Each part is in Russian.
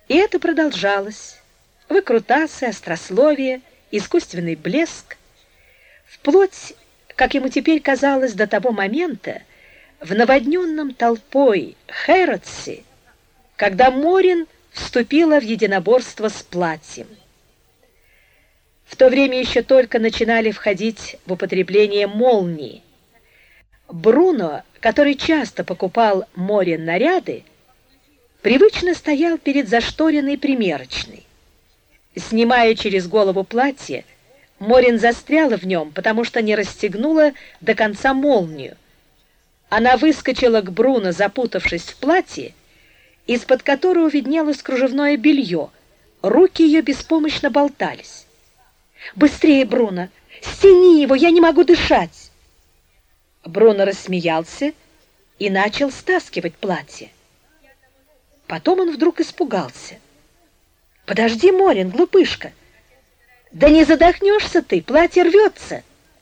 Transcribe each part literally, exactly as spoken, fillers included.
И это продолжалось. Выкрутасы, острословие, искусственный блеск. Вплоть, как ему теперь казалось, до того момента, в наводненном толпой Хэрротсе, когда Морин вступила в единоборство с платьем. В то время еще только начинали входить в употребление молнии. Бруно, который часто покупал Морин наряды, привычно стоял перед зашторенной примерочной. Снимая через голову платье, Морин застряла в нем, потому что не расстегнула до конца молнию. Она выскочила к Бруно, запутавшись в платье, из-под которого виднелось кружевное белье. Руки ее беспомощно болтались. «Быстрее, Бруно! Стяни его! Я не могу дышать!» Бруно рассмеялся и начал стаскивать платье. Потом он вдруг испугался. «Подожди, Морин, глупышка! Да не задохнешься ты, платье рвется!»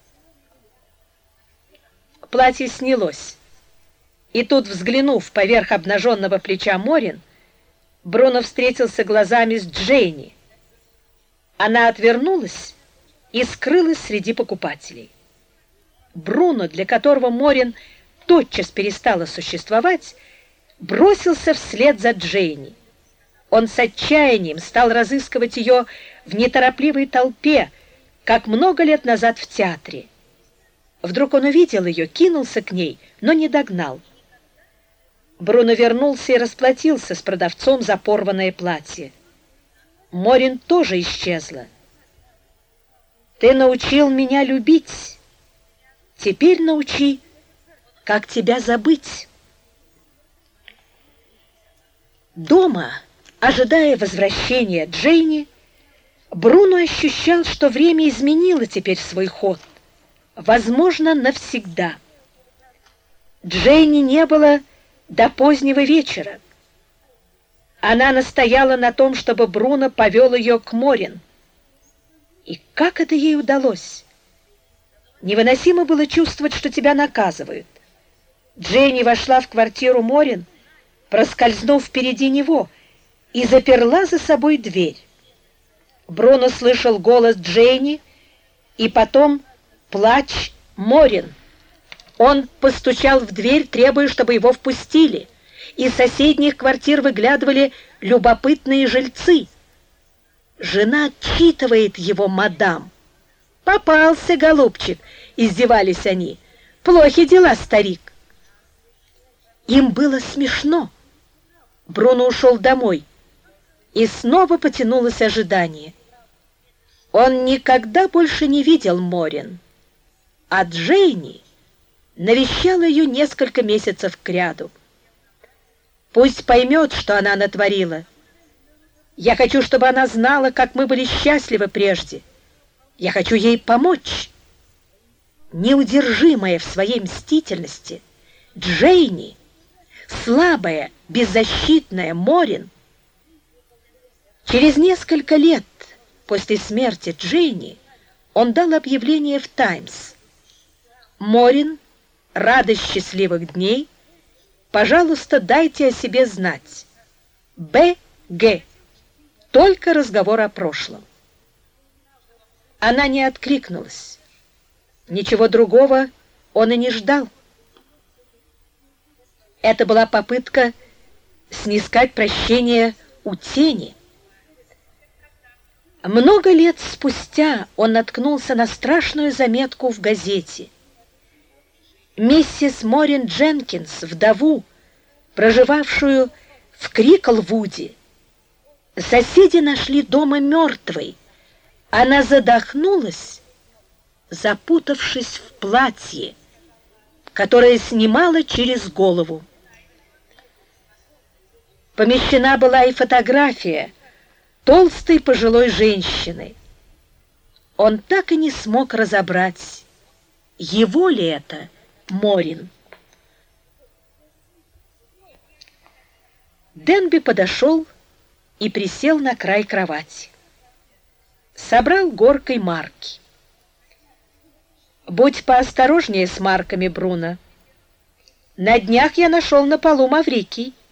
Платье снялось. И тут, взглянув поверх обнаженного плеча Морин, Бруно встретился глазами с Дженни. Она отвернулась и скрылась среди покупателей. Бруно, для которого Морин тотчас перестала существовать, бросился вслед за Дженни. Он с отчаянием стал разыскивать ее в неторопливой толпе, как много лет назад в театре. Вдруг он увидел ее, кинулся к ней, но не догнал. Бруно вернулся и расплатился с продавцом за порванное платье. Морин тоже исчезла. «Ты научил меня любить. Теперь научи, как тебя забыть». Дома, ожидая возвращения Дженни, Бруно ощущал, что время изменило теперь свой ход, возможно, навсегда. Дженни не было до позднего вечера. Она настояла на том, чтобы Бруно повел ее к Морин. И как это ей удалось? Невыносимо было чувствовать, что тебя наказывают. Дженни вошла в квартиру Морин, проскользнув впереди него, и заперла за собой дверь. Бруно слышал голос Дженни и потом плач Морин. Он постучал в дверь, требуя, чтобы его впустили. Из соседних квартир выглядывали любопытные жильцы. «Жена отчитывает его, мадам». «Попался, голубчик», — издевались они. «Плохи дела, старик». Им было смешно. Бруно ушел домой, и снова потянулось ожидание. Он никогда больше не видел Морин, а Дженни навещала ее несколько месяцев кряду. Пусть поймет, что она натворила. Я хочу, чтобы она знала, как мы были счастливы прежде. Я хочу ей помочь. Неудержимая в своей мстительности, Дженни, слабая, беззащитная Морин. Через несколько лет после смерти Дженни он дал объявление в «Таймс». «Морин, радость счастливых дней, пожалуйста, дайте о себе знать. Б Г Только разговор о прошлом». Она не откликнулась. Ничего другого он и не ждал. Это была попытка снискать прощение у тени. Много лет спустя он наткнулся на страшную заметку в газете. Миссис Морин Дженкинс, вдову, проживавшую в Криклвуде, соседи нашли дома мертвой. Она задохнулась, запутавшись в платье, которое снимала через голову. Помещена была и фотография толстой пожилой женщины. Он так и не смог разобрать, его ли это Морин. Денби подошел и присел на край кровати. Собрал горкой марки. «Будь поосторожнее с марками, Бруно. На днях я нашел на полу маврикий.